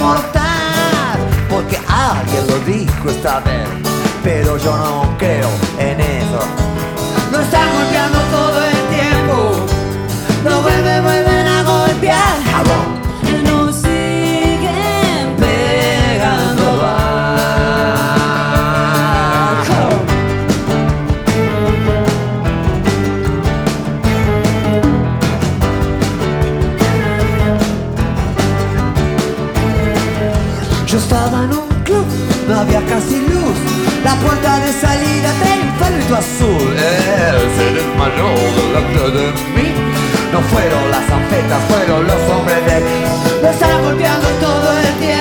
mortal, porque alguien lo dijo esta vez, pero yo no creo en eso. No están golpeando todo el tiempo, no vuelven a golpear. Nos siguen Pegando abajo. Yo estaba en un club, no había casi luz, la puerta de salida tenía un palito azul. Él se desmayó delante de mí. No fueron las anfetas, fueron los hombres de mí. Me están golpeando todo el tiempo.